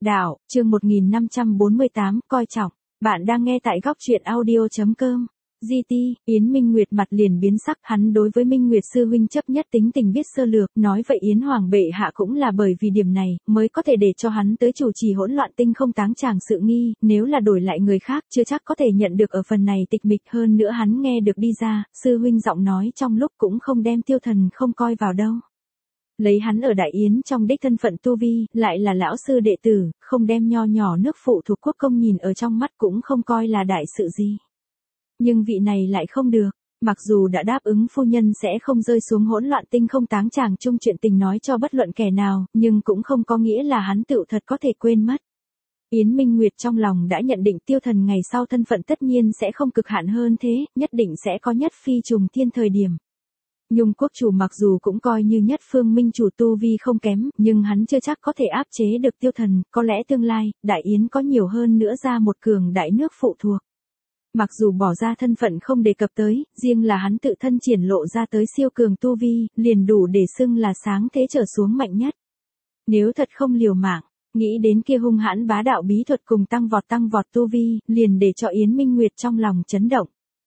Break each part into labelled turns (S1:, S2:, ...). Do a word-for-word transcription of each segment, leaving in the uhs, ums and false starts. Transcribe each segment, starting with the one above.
S1: Đạo, chương một nghìn năm trăm bốn mươi tám, coi trọng. Bạn đang nghe tại góc truyện audio.com. giê tê, Yến Minh Nguyệt mặt liền biến sắc, hắn đối với Minh Nguyệt sư huynh chấp nhất tính tình biết sơ lược, nói vậy Yến Hoàng bệ hạ cũng là bởi vì điểm này, mới có thể để cho hắn tới chủ trì hỗn loạn tinh không táng tràng sự nghi, nếu là đổi lại người khác, chưa chắc có thể nhận được ở phần này tịch mịch, hơn nữa hắn nghe được đi ra, sư huynh giọng nói trong lúc cũng không đem Tiêu Thần không coi vào đâu. Lấy hắn ở Đại Yến trong đích thân phận tu vi, lại là lão sư đệ tử, không đem nho nhỏ nước phụ thuộc quốc công nhìn ở trong mắt cũng không coi là đại sự gì. Nhưng vị này lại không được, mặc dù đã đáp ứng phu nhân sẽ không rơi xuống hỗn loạn tinh không táng tràng chung chuyện tình nói cho bất luận kẻ nào, nhưng cũng không có nghĩa là hắn tựu thật có thể quên mất. Yến Minh Nguyệt trong lòng đã nhận định Tiêu Thần ngày sau thân phận tất nhiên sẽ không cực hạn hơn thế, nhất định sẽ có nhất phi trùng thiên thời điểm. Nhung quốc chủ mặc dù cũng coi như nhất phương minh chủ tu vi không kém, nhưng hắn chưa chắc có thể áp chế được Tiêu Thần, có lẽ tương lai, Đại Yến có nhiều hơn nữa ra một cường đại nước phụ thuộc. Mặc dù bỏ ra thân phận không đề cập tới, riêng là hắn tự thân triển lộ ra tới siêu cường tu vi, liền đủ để xưng là sáng thế trở xuống mạnh nhất. Nếu thật không liều mạng, nghĩ đến kia hung hãn bá đạo bí thuật cùng tăng vọt tăng vọt tu vi, liền để cho Yến Minh Nguyệt trong lòng chấn động.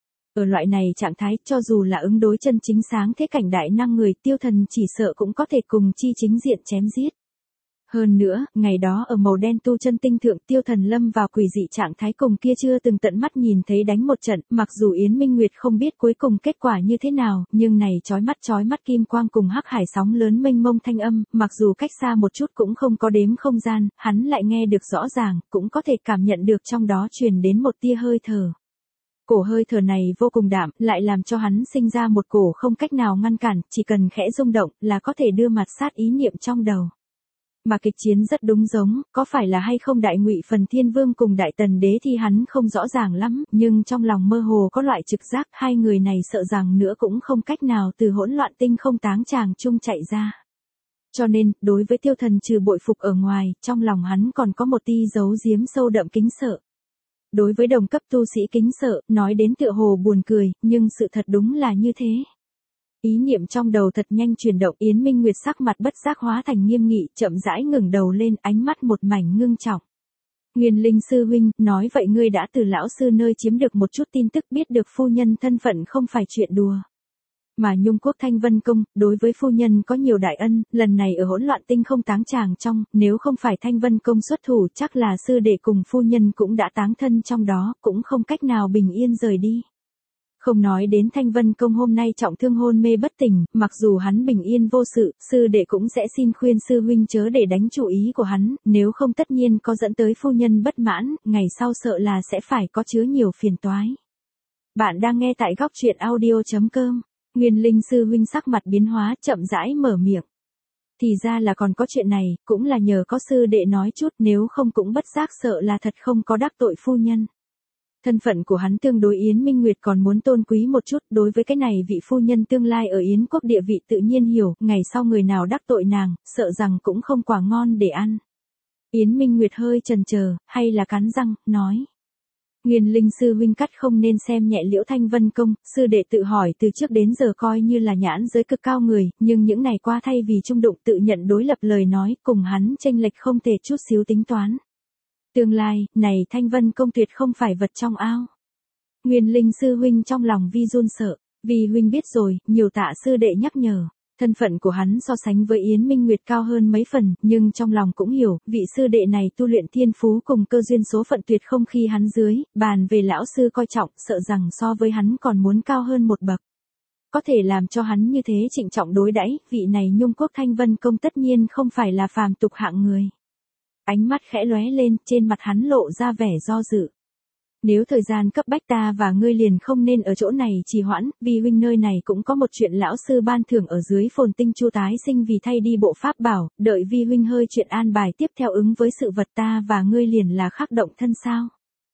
S1: Ở loại này trạng thái, cho dù là ứng đối chân chính sáng thế cảnh đại năng người, Tiêu Thần chỉ sợ cũng có thể cùng chi chính diện chém giết. Hơn nữa, ngày đó ở màu đen tu chân tinh thượng, Tiêu Thần lâm vào quỷ dị trạng thái cùng kia chưa từng tận mắt nhìn thấy đánh một trận, mặc dù Yến Minh Nguyệt không biết cuối cùng kết quả như thế nào, nhưng này chói mắt chói mắt kim quang cùng hắc hải sóng lớn mênh mông thanh âm, mặc dù cách xa một chút cũng không có đếm không gian, hắn lại nghe được rõ ràng, cũng có thể cảm nhận được trong đó truyền đến một tia hơi thở. Cổ hơi thở này vô cùng đạm, lại làm cho hắn sinh ra một cổ không cách nào ngăn cản, chỉ cần khẽ rung động là có thể đưa mặt sát ý niệm trong đầu. Mà kịch chiến rất đúng giống, có phải là hay không Đại Ngụy Phần Thiên Vương cùng Đại Tần Đế thì hắn không rõ ràng lắm, nhưng trong lòng mơ hồ có loại trực giác hai người này sợ rằng nữa cũng không cách nào từ hỗn loạn tinh không táng tràng chung chạy ra. Cho nên, đối với Tiêu Thần trừ bội phục ở ngoài, trong lòng hắn còn có một tia giấu giếm sâu đậm kính sợ. Đối với đồng cấp tu sĩ kính sợ, nói đến tựa hồ buồn cười, nhưng sự thật đúng là như thế. Ý niệm trong đầu thật nhanh chuyển động, Yến Minh Nguyệt sắc mặt bất giác hóa thành nghiêm nghị, chậm rãi ngẩng đầu lên, ánh mắt một mảnh ngưng trọng. Nguyên Linh sư huynh, nói vậy ngươi đã từ lão sư nơi chiếm được một chút tin tức, biết được phu nhân thân phận không phải chuyện đùa. Mà Nhung quốc Thanh Vân Công, đối với phu nhân có nhiều đại ân, lần này ở hỗn loạn tinh không táng tràng trong, nếu không phải Thanh Vân Công xuất thủ chắc là sư đệ cùng phu nhân cũng đã táng thân trong đó, cũng không cách nào bình yên rời đi. Không nói đến Thanh Vân Công hôm nay trọng thương hôn mê bất tỉnh, mặc dù hắn bình yên vô sự, sư đệ cũng sẽ xin khuyên sư huynh chớ để đánh chủ ý của hắn, nếu không tất nhiên có dẫn tới phu nhân bất mãn, ngày sau sợ là sẽ phải có chứa nhiều phiền toái. Bạn đang nghe tại góc truyện audio.com. Nguyên Linh sư huynh sắc mặt biến hóa, chậm rãi mở miệng. Thì ra là còn có chuyện này, cũng là nhờ có sư đệ nói chút, nếu không cũng bất giác sợ là thật không có đắc tội phu nhân. Thân phận của hắn tương đối Yến Minh Nguyệt còn muốn tôn quý một chút, đối với cái này vị phu nhân tương lai ở Yến quốc địa vị tự nhiên hiểu, ngày sau người nào đắc tội nàng, sợ rằng cũng không quả ngon để ăn. Yến Minh Nguyệt hơi chần chờ, hay là cắn răng, nói. Nguyên Linh sư huynh cắt không nên xem nhẹ Liễu Thanh Vân Công, sư đệ tự hỏi từ trước đến giờ coi như là nhãn giới cực cao người, nhưng những ngày qua thay vì trung đụng tự nhận đối lập lời nói, cùng hắn chênh lệch không thể chút xíu tính toán. Tương lai, này Thanh Vân Công tuyệt không phải vật trong ao. Nguyên Linh sư huynh trong lòng vi run sợ, vì huynh biết rồi, nhiều tạ sư đệ nhắc nhở. Thân phận của hắn so sánh với Yến Minh Nguyệt cao hơn mấy phần, nhưng trong lòng cũng hiểu, vị sư đệ này tu luyện thiên phú cùng cơ duyên số phận tuyệt không khi hắn dưới, bàn về lão sư coi trọng, sợ rằng so với hắn còn muốn cao hơn một bậc. Có thể làm cho hắn như thế trịnh trọng đối đãi, vị này Nhung quốc Thanh Vân Công tất nhiên không phải là phàm tục hạng người. Ánh mắt khẽ lóe lên, trên mặt hắn lộ ra vẻ do dự. Nếu thời gian cấp bách ta và ngươi liền không nên ở chỗ này trì hoãn, vì huynh nơi này cũng có một chuyện lão sư ban thưởng ở dưới Phồn Tinh Chu tái sinh vì thay đi bộ pháp bảo, đợi vi huynh hơi chuyện an bài tiếp theo ứng với sự vật ta và ngươi liền là khắc động thân sao.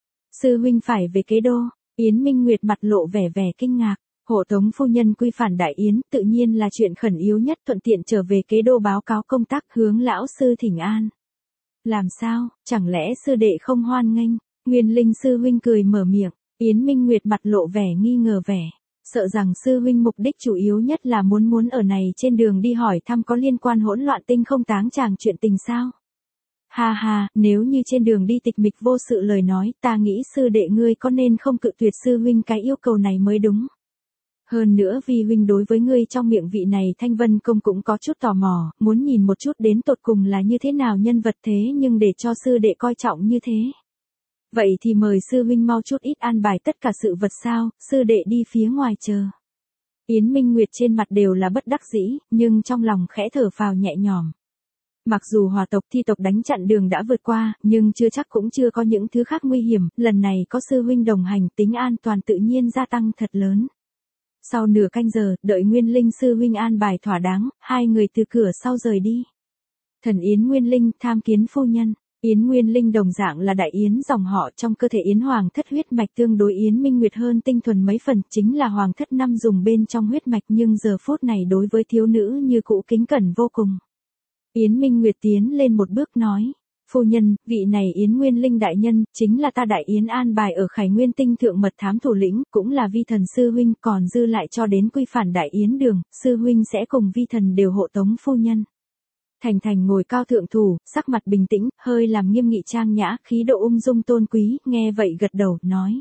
S1: Sư huynh phải về Kế Đô, Yến Minh Nguyệt mặt lộ vẻ vẻ kinh ngạc, hộ tống phu nhân quy phản Đại Yến, tự nhiên là chuyện khẩn yếu nhất, thuận tiện trở về Kế Đô báo cáo công tác hướng lão sư thỉnh an. Làm sao, chẳng lẽ sư đệ không hoan nghênh? Nguyên Linh sư huynh cười mở miệng, Yến Minh Nguyệt mặt lộ vẻ nghi ngờ vẻ, sợ rằng sư huynh mục đích chủ yếu nhất là muốn muốn ở này trên đường đi hỏi thăm có liên quan hỗn loạn tinh không táng tràng chuyện tình sao? Ha ha, nếu như trên đường đi tịch mịch vô sự lời nói, ta nghĩ sư đệ ngươi có nên không cự tuyệt sư huynh cái yêu cầu này mới đúng. Hơn nữa vì huynh đối với ngươi trong miệng vị này Thanh Vân Công cũng có chút tò mò, muốn nhìn một chút đến tột cùng là như thế nào nhân vật thế nhưng để cho sư đệ coi trọng như thế. Vậy thì mời sư huynh mau chút ít an bài tất cả sự vật sao, sư đệ đi phía ngoài chờ. Yến Minh Nguyệt trên mặt đều là bất đắc dĩ, nhưng trong lòng khẽ thở phào nhẹ nhõm. Mặc dù hòa tộc thi tộc đánh chặn đường đã vượt qua, nhưng chưa chắc cũng chưa có những thứ khác nguy hiểm, lần này có sư huynh đồng hành tính an toàn tự nhiên gia tăng thật lớn. Sau nửa canh giờ, đợi Nguyên Linh sư huynh an bài thỏa đáng, hai người từ cửa sau rời đi. Thần Yến Nguyên Linh tham kiến phu nhân. Yến Nguyên Linh đồng dạng là đại yến dòng họ, trong cơ thể Yến Hoàng thất huyết mạch tương đối Yến Minh Nguyệt hơn tinh thuần mấy phần, chính là Hoàng thất năm dùng bên trong huyết mạch, nhưng giờ phút này đối với thiếu nữ như cũ kính cẩn vô cùng. Yến Minh Nguyệt tiến lên một bước nói, phu nhân, vị này Yến Nguyên Linh đại nhân, chính là ta đại yến an bài ở Khải Nguyên tinh thượng mật thám thủ lĩnh, cũng là vi thần sư huynh, còn dư lại cho đến quy phản đại yến đường, sư huynh sẽ cùng vi thần đều hộ tống phu nhân. Thành Thành ngồi cao thượng thủ, sắc mặt bình tĩnh, hơi làm nghiêm nghị trang nhã, khí độ ung dung tôn quý, nghe vậy gật đầu, nói.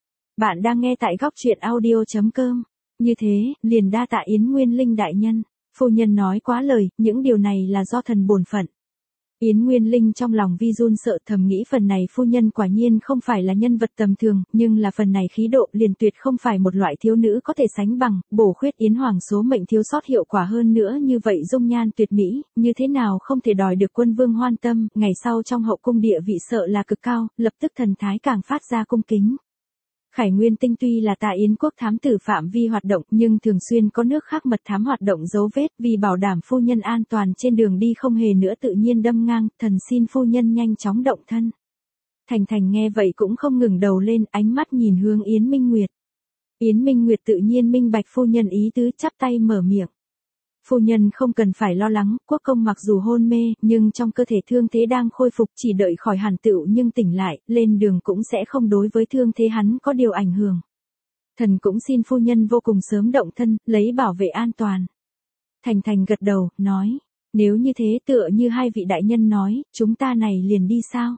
S1: Bạn đang nghe tại góc truyện audio chấm com. Như thế, liền đa tạ Yến Nguyên Linh đại nhân. Phu nhân nói quá lời, những điều này là do thần bổn phận. Yến Nguyên Linh trong lòng vi run sợ, thầm nghĩ phần này phu nhân quả nhiên không phải là nhân vật tầm thường, nhưng là phần này khí độ liền tuyệt không phải một loại thiếu nữ có thể sánh bằng, bổ khuyết Yến Hoàng số mệnh thiếu sót hiệu quả hơn nữa như vậy dung nhan tuyệt mỹ, như thế nào không thể đòi được quân vương hoan tâm, ngày sau trong hậu cung địa vị sợ là cực cao, lập tức thần thái càng phát ra cung kính. Khải Nguyên tinh tuy là tại Yến quốc thám tử phạm vi hoạt động, nhưng thường xuyên có nước khác mật thám hoạt động dấu vết, vì bảo đảm phu nhân an toàn trên đường đi không hề nữa tự nhiên đâm ngang, thần xin phu nhân nhanh chóng động thân. Thành Thành nghe vậy cũng không ngừng đầu lên, ánh mắt nhìn hướng Yến Minh Nguyệt. Yến Minh Nguyệt tự nhiên minh bạch phu nhân ý tứ, chắp tay mở miệng. Phu nhân không cần phải lo lắng, quốc công mặc dù hôn mê, nhưng trong cơ thể thương thế đang khôi phục, chỉ đợi khỏi hàn tựu nhưng tỉnh lại, lên đường cũng sẽ không đối với thương thế hắn có điều ảnh hưởng. Thần cũng xin phu nhân vô cùng sớm động thân, lấy bảo vệ an toàn. Thành Thành gật đầu, nói, nếu như thế tựa như hai vị đại nhân nói, chúng ta này liền đi sao?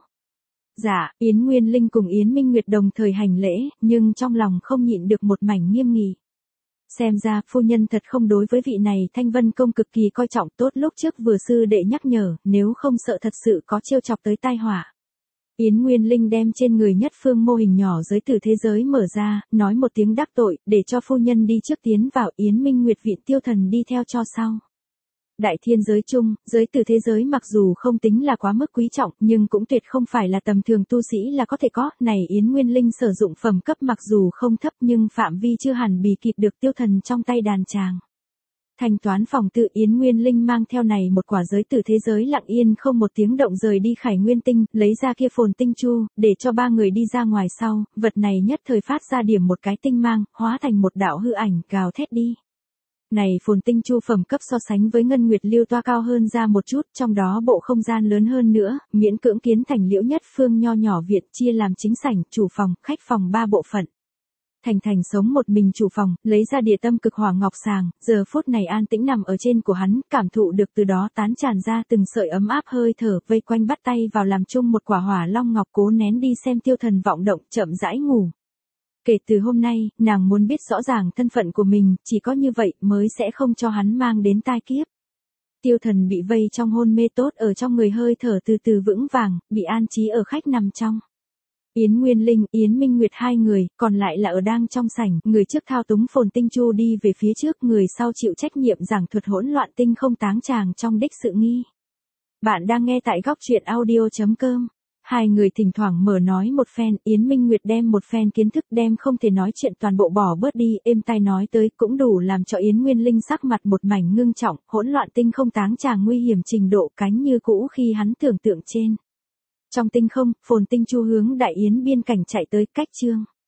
S1: Dạ, Yến Nguyên Linh cùng Yến Minh Nguyệt đồng thời hành lễ, nhưng trong lòng không nhịn được một mảnh nghiêm nghị. Xem ra, phu nhân thật không đối với vị này Thanh Vân Công cực kỳ coi trọng, tốt lúc trước vừa sư đệ nhắc nhở, nếu không sợ thật sự có trêu chọc tới tai họa. Yến Nguyên Linh đem trên người nhất phương mô hình nhỏ giới tử thế giới mở ra, nói một tiếng đắc tội, để cho phu nhân đi trước tiến vào, Yến Minh Nguyệt viện tiêu thần đi theo cho sau. Đại thiên giới chung, giới tử thế giới mặc dù không tính là quá mức quý trọng, nhưng cũng tuyệt không phải là tầm thường tu sĩ là có thể có, này Yến Nguyên Linh sử dụng phẩm cấp mặc dù không thấp nhưng phạm vi chưa hẳn bì kịp được tiêu thần trong tay đàn tràng. Thanh toán phòng tự Yến Nguyên Linh mang theo này một quả giới tử thế giới lặng yên không một tiếng động rời đi Khải Nguyên Tinh, lấy ra kia phồn tinh chu, để cho ba người đi ra ngoài sau, vật này nhất thời phát ra điểm một cái tinh mang, hóa thành một đạo hư ảnh, gào thét đi. Này phồn tinh chu phẩm cấp so sánh với ngân nguyệt liêu toa cao hơn ra một chút, trong đó bộ không gian lớn hơn nữa, miễn cưỡng kiến thành liễu nhất phương nho nhỏ viện, chia làm chính sảnh, chủ phòng, khách phòng ba bộ phận. Thành Thành sống một mình chủ phòng, lấy ra địa tâm cực hỏa ngọc sàng, giờ phút này an tĩnh nằm ở trên của hắn, cảm thụ được từ đó tán tràn ra từng sợi ấm áp hơi thở, vây quanh bắt tay vào làm chung một quả hỏa long ngọc, cố nén đi xem tiêu thần vọng động, chậm rãi ngủ. Kể từ hôm nay, nàng muốn biết rõ ràng thân phận của mình, chỉ có như vậy mới sẽ không cho hắn mang đến tai kiếp. Tiêu thần bị vây trong hôn mê tốt ở trong người hơi thở từ từ vững vàng, bị an trí ở khách nằm trong. Yến Nguyên Linh, Yến Minh Nguyệt hai người, còn lại là ở đang trong sảnh, người trước thao túng phồn tinh chu đi về phía trước, người sau chịu trách nhiệm giảng thuật hỗn loạn tinh không táng tràng trong đích sự nghi. Bạn đang nghe tại góc truyện audio chấm com. Hai người thỉnh thoảng mở nói một phen, Yến Minh Nguyệt đem một phen kiến thức đem không thể nói chuyện toàn bộ bỏ bớt đi, êm tai nói tới cũng đủ làm cho Yến Nguyên Linh sắc mặt một mảnh ngưng trọng, hỗn loạn tinh không táng tràng nguy hiểm trình độ cánh như cũ khi hắn tưởng tượng trên. Trong tinh không, phồn tinh chu hướng đại yến biên cảnh chạy tới, cách chương.